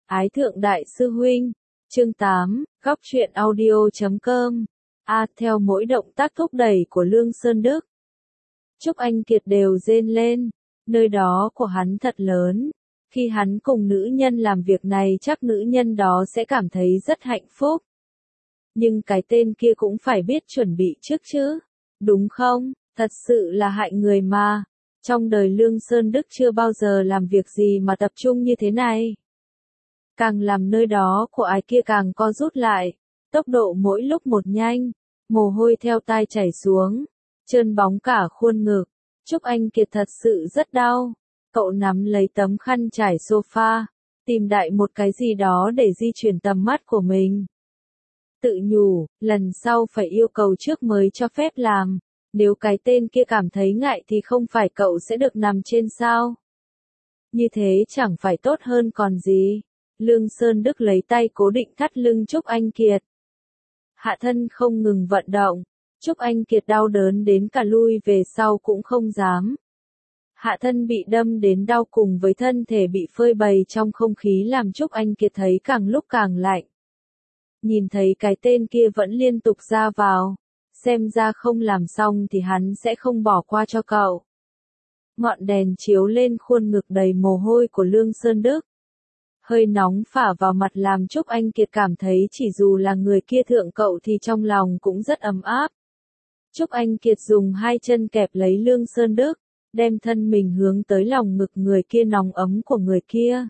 Ái thượng đại sư huynh, chương 8, góc truyện audio.com. Theo mỗi động tác thúc đẩy của Lương Sơn Đức, Trúc Anh Kiệt đều rên lên, nơi đó của hắn thật lớn. Khi hắn cùng nữ nhân làm việc này chắc nữ nhân đó sẽ cảm thấy rất hạnh phúc. Nhưng cái tên kia cũng phải biết chuẩn bị trước chứ, đúng không? Thật sự là hại người mà. Trong đời Lương Sơn Đức chưa bao giờ làm việc gì mà tập trung như thế này. Càng làm nơi đó của ai kia càng co rút lại, tốc độ mỗi lúc một nhanh, mồ hôi theo tai chảy xuống, trơn bóng cả khuôn ngực. Trúc Anh Kiệt thật sự rất đau. Cậu nắm lấy tấm khăn trải sofa, tìm đại một cái gì đó để di chuyển tầm mắt của mình. Tự nhủ, lần sau phải yêu cầu trước mới cho phép làm, nếu cái tên kia cảm thấy ngại thì không phải cậu sẽ được nằm trên sao. Như thế chẳng phải tốt hơn còn gì. Lương Sơn Đức lấy tay cố định thắt lưng Trúc Anh Kiệt. Hạ thân không ngừng vận động, Trúc Anh Kiệt đau đớn đến cả lui về sau cũng không dám. Hạ thân bị đâm đến đau cùng với thân thể bị phơi bày trong không khí làm Trúc Anh Kiệt thấy càng lúc càng lạnh. Nhìn thấy cái tên kia vẫn liên tục ra vào, xem ra không làm xong thì hắn sẽ không bỏ qua cho cậu. Ngọn đèn chiếu lên khuôn ngực đầy mồ hôi của Lương Sơn Đức. Hơi nóng phả vào mặt làm Trúc Anh Kiệt cảm thấy chỉ dù là người kia thượng cậu thì trong lòng cũng rất ấm áp. Trúc Anh Kiệt dùng hai chân kẹp lấy Lương Sơn Đức, đem thân mình hướng tới lòng ngực người kia nóng ấm của người kia.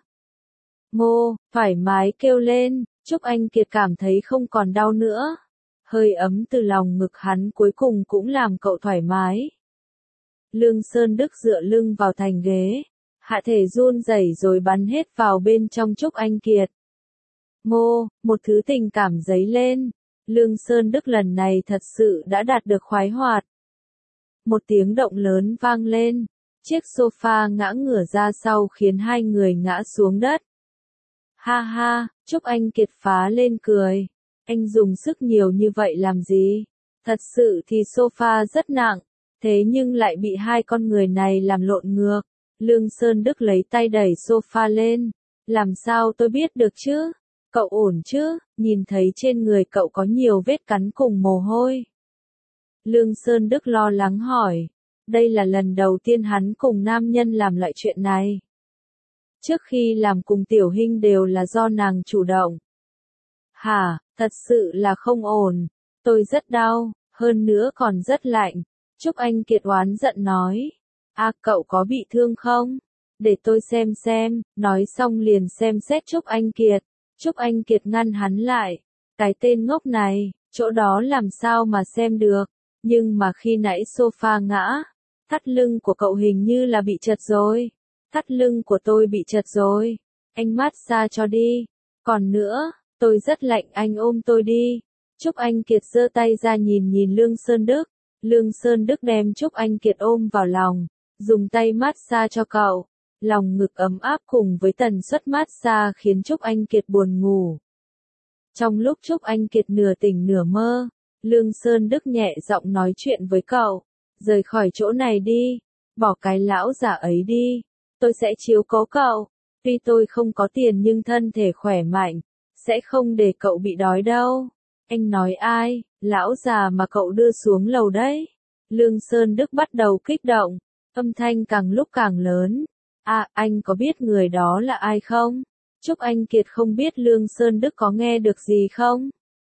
Ngô, thoải mái kêu lên, Trúc Anh Kiệt cảm thấy không còn đau nữa. Hơi ấm từ lòng ngực hắn cuối cùng cũng làm cậu thoải mái. Lương Sơn Đức dựa lưng vào thành ghế, hạ thể run rẩy rồi bắn hết vào bên trong Trúc Anh Kiệt. Ngô, một thứ tình cảm dấy lên. Lương Sơn Đức lần này thật sự đã đạt được khoái hoạt. Một tiếng động lớn vang lên, chiếc sofa ngã ngửa ra sau khiến hai người ngã xuống đất. Ha ha, Trúc Anh Kiệt phá lên cười. Anh dùng sức nhiều như vậy làm gì? Thật sự thì sofa rất nặng, thế nhưng lại bị hai con người này làm lộn ngược. Lương Sơn Đức lấy tay đẩy sofa lên. Làm sao tôi biết được chứ? Cậu ổn chứ? Nhìn thấy trên người cậu có nhiều vết cắn cùng mồ hôi. Lương Sơn Đức lo lắng hỏi. Đây là lần đầu tiên hắn cùng nam nhân làm loại chuyện này. Trước khi làm cùng Tiểu Hinh đều là do nàng chủ động. Hả, thật sự là không ổn. Tôi rất đau, hơn nữa còn rất lạnh. Trúc Anh Kiệt oán giận nói. Cậu có bị thương không? Để tôi xem, nói xong liền xem xét Trúc Anh Kiệt. Trúc Anh Kiệt ngăn hắn lại. Cái tên ngốc này, chỗ đó làm sao mà xem được. Nhưng mà khi nãy sofa ngã, thắt lưng của cậu hình như là bị trật rồi. Thắt lưng của tôi bị trật rồi. Anh massage cho đi. Còn nữa, tôi rất lạnh, anh ôm tôi đi. Trúc Anh Kiệt giơ tay ra nhìn Lương Sơn Đức. Lương Sơn Đức đem Trúc Anh Kiệt ôm vào lòng, dùng tay massage cho cậu. Lòng ngực ấm áp cùng với tần suất massage khiến Trúc Anh Kiệt buồn ngủ. Trong lúc Trúc Anh Kiệt nửa tỉnh nửa mơ, Lương Sơn Đức nhẹ giọng nói chuyện với cậu. Rời khỏi chỗ này đi, bỏ cái lão già ấy đi, tôi sẽ chiếu cố cậu. Tuy tôi không có tiền nhưng thân thể khỏe mạnh, sẽ không để cậu bị đói đâu. Anh nói ai, lão già mà cậu đưa xuống lầu đấy. Lương Sơn Đức bắt đầu kích động, âm thanh càng lúc càng lớn. Anh có biết người đó là ai không? Trúc Anh Kiệt không biết Lương Sơn Đức có nghe được gì không?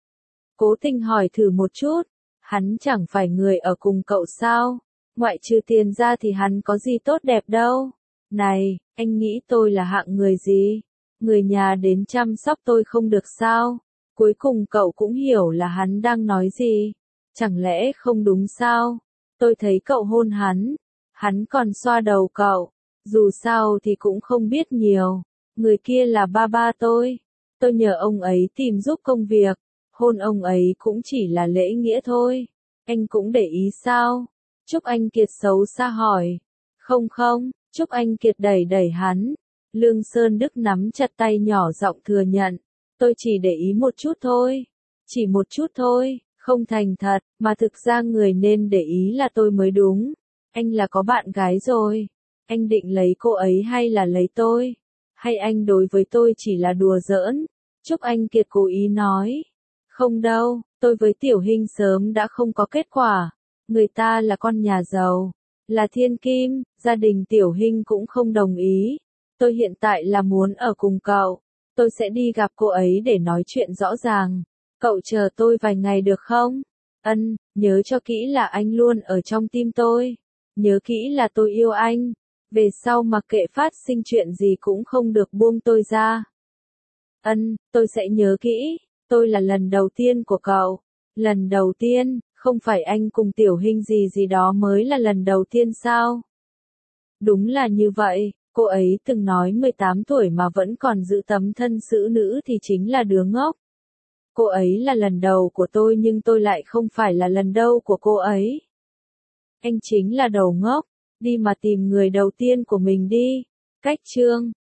Cố tình hỏi thử một chút, hắn chẳng phải người ở cùng cậu sao? Ngoại trừ tiền ra thì hắn có gì tốt đẹp đâu. Này, anh nghĩ tôi là hạng người gì? Người nhà đến chăm sóc tôi không được sao? Cuối cùng cậu cũng hiểu là hắn đang nói gì. Chẳng lẽ không đúng sao? Tôi thấy cậu hôn hắn còn xoa đầu cậu. Dù sao thì cũng không biết nhiều. Người kia là ba tôi nhờ ông ấy tìm giúp công việc. Hôn ông ấy cũng chỉ là lễ nghĩa thôi. Anh cũng để ý sao? Trúc Anh Kiệt xấu xa hỏi. Không, Trúc Anh Kiệt đẩy hắn. Lương Sơn Đức nắm chặt tay nhỏ giọng thừa nhận. Tôi chỉ để ý một chút thôi. Chỉ một chút thôi, không thành thật, mà thực ra người nên để ý là tôi mới đúng. Anh là có bạn gái rồi. Anh định lấy cô ấy hay là lấy tôi? Hay anh đối với tôi chỉ là đùa giỡn? Trúc Anh Kiệt cố ý nói. Không đâu, tôi với Tiểu Hinh sớm đã không có kết quả. Người ta là con nhà giàu, là thiên kim, gia đình Tiểu Hinh cũng không đồng ý. Tôi hiện tại là muốn ở cùng cậu. Tôi sẽ đi gặp cô ấy để nói chuyện rõ ràng. Cậu chờ tôi vài ngày được không? Ân, nhớ cho kỹ là anh luôn ở trong tim tôi. Nhớ kỹ là tôi yêu anh. Về sau mặc kệ phát sinh chuyện gì cũng không được buông tôi ra. Ân, tôi sẽ nhớ kỹ. Tôi là lần đầu tiên của cậu. Lần đầu tiên, không phải anh cùng Tiểu Hinh gì gì đó mới là lần đầu tiên sao? Đúng là như vậy, cô ấy từng nói 18 tuổi mà vẫn còn giữ tấm thân xử nữ thì chính là đứa ngốc. Cô ấy là lần đầu của tôi nhưng tôi lại không phải là lần đầu của cô ấy. Anh chính là đầu ngốc, đi mà tìm người đầu tiên của mình đi. Cách chương